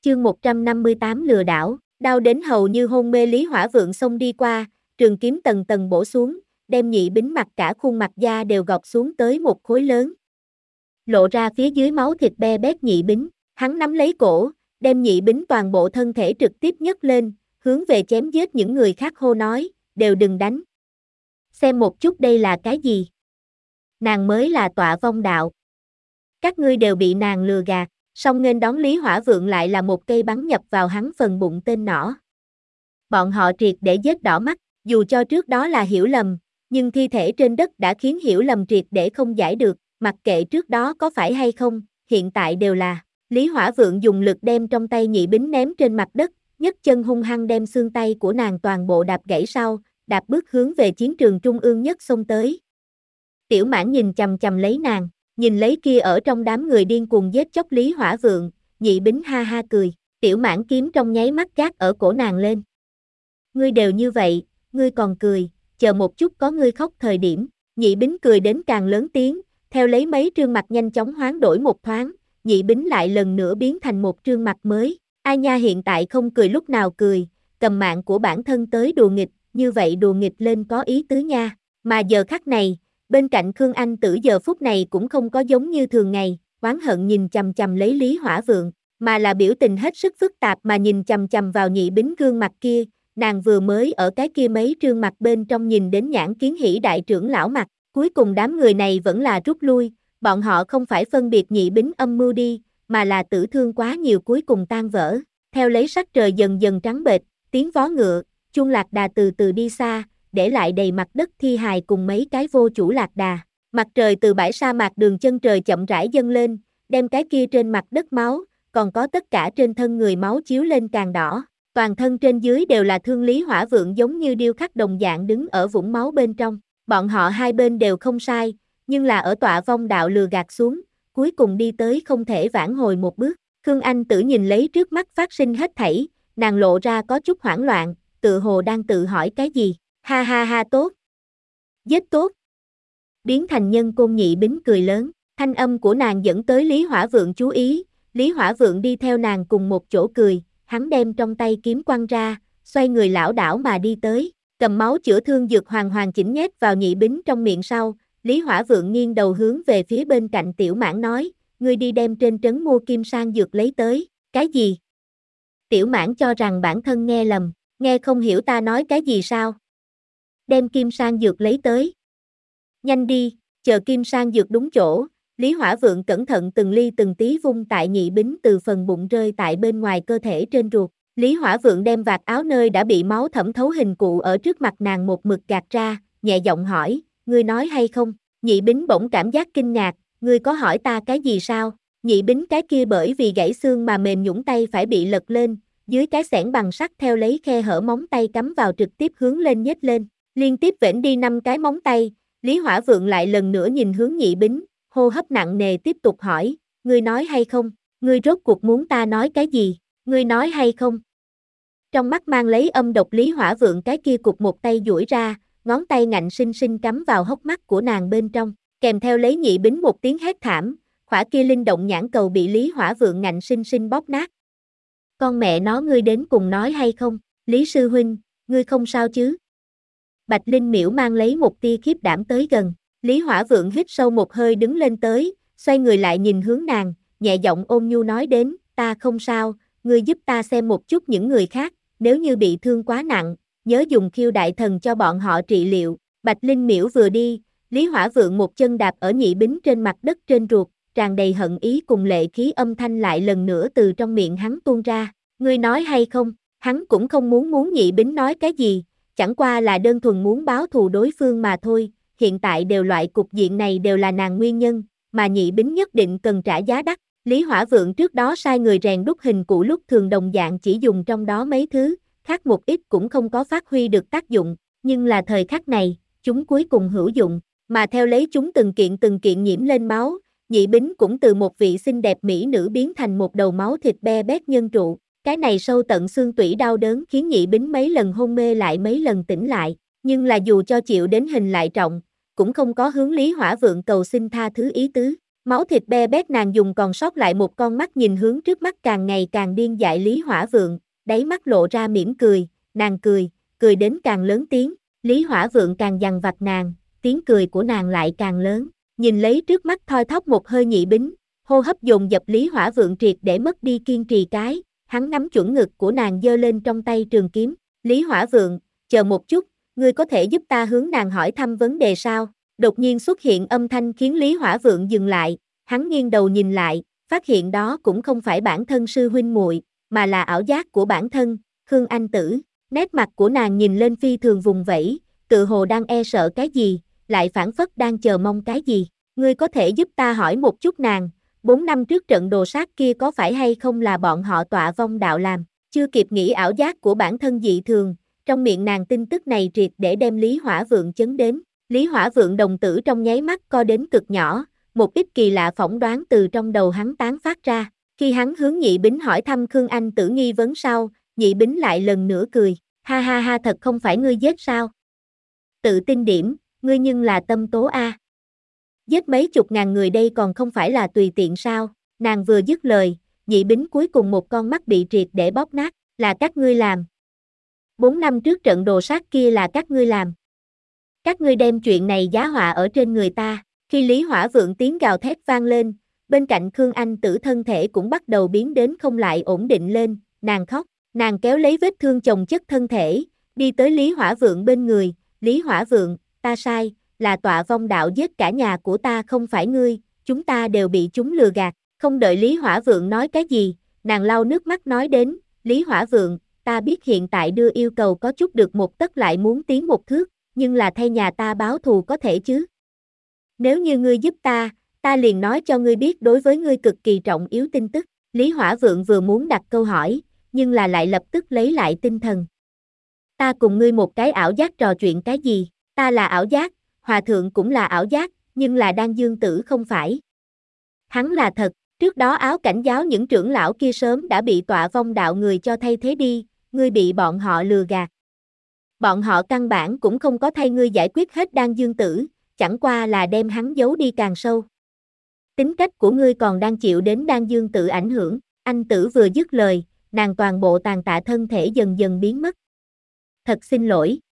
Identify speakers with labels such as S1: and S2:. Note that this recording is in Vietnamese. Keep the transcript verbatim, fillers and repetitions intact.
S1: Chương một trăm năm mươi tám lừa đảo, đau đến hầu như hôn mê Lý Hỏa Vượng xông đi qua, trường kiếm tầng tầng bổ xuống, đem Nhị Bính mặt cả khuôn mặt da đều gọt xuống tới một khối lớn. Lộ ra phía dưới máu thịt be bét Nhị Bính, hắn nắm lấy cổ, đem Nhị Bính toàn bộ thân thể trực tiếp nhấc lên, hướng về chém giết những người khác hô nói, đều đừng đánh. Xem một chút đây là cái gì? Nàng mới là tọa vong đạo. Các ngươi đều bị nàng lừa gạt. Song nghênh đón Lý Hỏa Vượng lại là một cây bắn nhập vào hắn phần bụng tên nỏ. Bọn họ triệt để giết đỏ mắt, dù cho trước đó là hiểu lầm, nhưng thi thể trên đất đã khiến hiểu lầm triệt để không giải được, mặc kệ trước đó có phải hay không, hiện tại đều là. Lý Hỏa Vượng dùng lực đem trong tay Nhị Bính ném trên mặt đất, nhấc chân hung hăng đem xương tay của nàng toàn bộ đạp gãy sau, đạp bước hướng về chiến trường trung ương nhất xông tới. Tiểu Mãn nhìn chằm chằm lấy nàng. Nhìn lấy kia ở trong đám người điên cuồng giết chóc Lý Hỏa Vượng, Nhị Bính ha ha cười, Tiểu Mãn kiếm trong nháy mắt gác ở cổ nàng lên. Ngươi đều như vậy, ngươi còn cười, chờ một chút có ngươi khóc thời điểm, Nhị Bính cười đến càng lớn tiếng, theo lấy mấy trương mặt nhanh chóng hoán đổi một thoáng, Nhị Bính lại lần nữa biến thành một trương mặt mới, ai nha hiện tại không cười lúc nào cười, cầm mạng của bản thân tới đùa nghịch, như vậy đùa nghịch lên có ý tứ nha, mà giờ khắc này, bên cạnh Khương Anh Tử giờ phút này cũng không có giống như thường ngày, oán hận nhìn chằm chằm lấy Lý Hỏa Vượng, mà là biểu tình hết sức phức tạp mà nhìn chằm chằm vào Nhị Bính gương mặt kia, nàng vừa mới ở cái kia mấy trương mặt bên trong nhìn đến Nhãn Kiến Hỉ đại trưởng lão mặt, cuối cùng đám người này vẫn là rút lui, bọn họ không phải phân biệt Nhị Bính âm mưu đi, mà là tử thương quá nhiều cuối cùng tan vỡ, theo lấy sắc trời dần dần trắng bệch, tiếng vó ngựa, chuông lạc đà từ từ đi xa, để lại đầy mặt đất thi hài cùng mấy cái vô chủ lạc đà. Mặt trời từ bãi sa mạc đường chân trời chậm rãi dâng lên, đem cái kia trên mặt đất máu, còn có tất cả trên thân người máu chiếu lên càng đỏ. Toàn thân trên dưới đều là thương Lý Hỏa Vượng giống như điêu khắc đồng dạng đứng ở vũng máu bên trong. Bọn họ hai bên đều không sai, nhưng là ở tọa vong đạo lừa gạt xuống, cuối cùng đi tới không thể vãn hồi một bước. Khương Anh Tử nhìn lấy trước mắt phát sinh hết thảy, nàng lộ ra có chút hoảng loạn, tự hồ đang tự hỏi cái gì. Ha ha ha tốt. Giết tốt. Biến thành nhân côn Nhị Bính cười lớn, thanh âm của nàng dẫn tới Lý Hỏa Vượng chú ý, Lý Hỏa Vượng đi theo nàng cùng một chỗ cười, hắn đem trong tay kiếm quăng ra, xoay người lảo đảo mà đi tới, cầm máu chữa thương dược hoàng hoàng chỉnh nhét vào Nhị Bính trong miệng sau, Lý Hỏa Vượng nghiêng đầu hướng về phía bên cạnh Tiểu Mãn nói, ngươi đi đem trên trấn mua kim sang dược lấy tới, cái gì? Tiểu Mãn cho rằng bản thân nghe lầm, nghe không hiểu ta nói cái gì sao? Đem kim sang dược lấy tới. Nhanh đi, chờ kim sang dược đúng chỗ, Lý Hỏa Vượng cẩn thận từng ly từng tí vung tại Nhị Bính từ phần bụng rơi tại bên ngoài cơ thể trên ruột. Lý Hỏa Vượng đem vạt áo nơi đã bị máu thẩm thấu hình cụ ở trước mặt nàng một mực gạt ra, nhẹ giọng hỏi, ngươi nói hay không? Nhị Bính bỗng cảm giác kinh ngạc, ngươi có hỏi ta cái gì sao? Nhị Bính cái kia bởi vì gãy xương mà mềm nhũn tay phải bị lật lên, dưới cái xẻng bằng sắt theo lấy khe hở móng tay cắm vào trực tiếp hướng lên nhếch lên. Liên tiếp vểnh đi năm cái móng tay, Lý Hỏa Vượng lại lần nữa nhìn hướng Nhị Bính, hô hấp nặng nề tiếp tục hỏi, ngươi nói hay không, ngươi rốt cuộc muốn ta nói cái gì, ngươi nói hay không? Trong mắt mang lấy âm độc Lý Hỏa Vượng cái kia cục một tay duỗi ra, ngón tay ngạnh sinh sinh cắm vào hốc mắt của nàng bên trong, kèm theo lấy Nhị Bính một tiếng hét thảm, khỏa kia linh động nhãn cầu bị Lý Hỏa Vượng ngạnh sinh sinh bóp nát. Con mẹ nó ngươi đến cùng nói hay không, Lý Sư Huynh, ngươi không sao chứ? Bạch Linh Miễu mang lấy một tia khiếp đảm tới gần, Lý Hỏa Vượng hít sâu một hơi đứng lên tới, xoay người lại nhìn hướng nàng, nhẹ giọng ôn nhu nói đến, ta không sao, ngươi giúp ta xem một chút những người khác, nếu như bị thương quá nặng, nhớ dùng khiêu đại thần cho bọn họ trị liệu. Bạch Linh Miễu vừa đi, Lý Hỏa Vượng một chân đạp ở Nhị Bính trên mặt đất trên ruột, tràn đầy hận ý cùng lệ khí âm thanh lại lần nữa từ trong miệng hắn tuôn ra, ngươi nói hay không, hắn cũng không muốn muốn Nhị Bính nói cái gì. Chẳng qua là đơn thuần muốn báo thù đối phương mà thôi, hiện tại đều loại cục diện này đều là nàng nguyên nhân, mà Nhị Bính nhất định cần trả giá đắt. Lý Hỏa Vượng trước đó sai người rèn đúc hình cụ lúc thường đồng dạng chỉ dùng trong đó mấy thứ, khác một ít cũng không có phát huy được tác dụng, nhưng là thời khắc này, chúng cuối cùng hữu dụng, mà theo lấy chúng từng kiện từng kiện nhiễm lên máu, Nhị Bính cũng từ một vị xinh đẹp mỹ nữ biến thành một đầu máu thịt be bét nhân trụ. Cái này sâu tận xương tủy đau đớn khiến Nhị Bính mấy lần hôn mê lại mấy lần tỉnh lại, nhưng là dù cho chịu đến hình lại trọng, cũng không có hướng Lý Hỏa Vượng cầu xin tha thứ ý tứ. Máu thịt be bét, nàng dùng còn sót lại một con mắt nhìn hướng trước mắt càng ngày càng điên dại Lý Hỏa Vượng, đáy mắt lộ ra mỉm cười, nàng cười, cười đến càng lớn tiếng, Lý Hỏa Vượng càng dằn vặt nàng, tiếng cười của nàng lại càng lớn, nhìn lấy trước mắt thoi thóp một hơi Nhị Bính, hô hấp dồn dập Lý Hỏa Vượng triệt để mất đi kiên trì cái, hắn nắm chuẩn ngực của nàng giơ lên trong tay trường kiếm, Lý Hỏa Vượng, chờ một chút, ngươi có thể giúp ta hướng nàng hỏi thăm vấn đề sao? Đột nhiên xuất hiện âm thanh khiến Lý Hỏa Vượng dừng lại, hắn nghiêng đầu nhìn lại, phát hiện đó cũng không phải bản thân sư huynh muội, mà là ảo giác của bản thân, Khương Anh Tử. Nét mặt của nàng nhìn lên phi thường vùng vẫy, tự hồ đang e sợ cái gì, lại phảng phất đang chờ mong cái gì. Ngươi có thể giúp ta hỏi một chút nàng, bốn năm trước trận đồ sát kia có phải hay không là bọn họ Tọa Vong Đạo làm? Chưa kịp nghĩ ảo giác của bản thân dị thường, trong miệng nàng tin tức này triệt để đem Lý Hỏa Vượng chấn đến. Lý Hỏa Vượng đồng tử trong nháy mắt co đến cực nhỏ, một ít kỳ lạ phỏng đoán từ trong đầu hắn tán phát ra. Khi hắn hướng Nhị Bính hỏi thăm Khương Anh Tử nghi vấn sau, Nhị Bính lại lần nữa cười, ha ha ha, thật không phải ngươi giết sao? Tự tin điểm, ngươi nhưng là tâm tố a. Giết mấy chục ngàn người đây còn không phải là tùy tiện sao? Nàng vừa dứt lời, Nhị Bính cuối cùng một con mắt bị triệt để bóp nát, là các ngươi làm. Bốn năm trước trận đồ sát kia là các ngươi làm. Các ngươi đem chuyện này giá họa ở trên người ta. Khi Lý Hỏa Vượng tiếng gào thét vang lên, bên cạnh Khương Anh Tử thân thể cũng bắt đầu biến đến không lại ổn định lên, nàng khóc, nàng kéo lấy vết thương chồng chất thân thể, đi tới Lý Hỏa Vượng bên người, Lý Hỏa Vượng, ta sai, là Tọa Vong Đạo giết cả nhà của ta không phải ngươi, chúng ta đều bị chúng lừa gạt. Không đợi Lý Hỏa Vượng nói cái gì, nàng lau nước mắt nói đến, Lý Hỏa Vượng, ta biết hiện tại đưa yêu cầu có chút được một tấc lại muốn tiến một thước, nhưng là thay nhà ta báo thù có thể chứ? Nếu như ngươi giúp ta, ta liền nói cho ngươi biết đối với ngươi cực kỳ trọng yếu tin tức. Lý Hỏa Vượng vừa muốn đặt câu hỏi, nhưng là lại lập tức lấy lại tinh thần. Ta cùng ngươi một cái ảo giác trò chuyện cái gì? Ta là ảo giác, Hòa Thượng cũng là ảo giác, nhưng là Đan Dương Tử không phải. Hắn là thật, trước đó Áo Cảnh giáo những trưởng lão kia sớm đã bị Tọa Vong Đạo người cho thay thế đi, ngươi bị bọn họ lừa gạt. Bọn họ căn bản cũng không có thay ngươi giải quyết hết Đan Dương Tử, chẳng qua là đem hắn giấu đi càng sâu. Tính cách của ngươi còn đang chịu đến Đan Dương Tử ảnh hưởng. Anh Tử vừa dứt lời, nàng toàn bộ tàn tạ thân thể dần dần biến mất. Thật xin lỗi,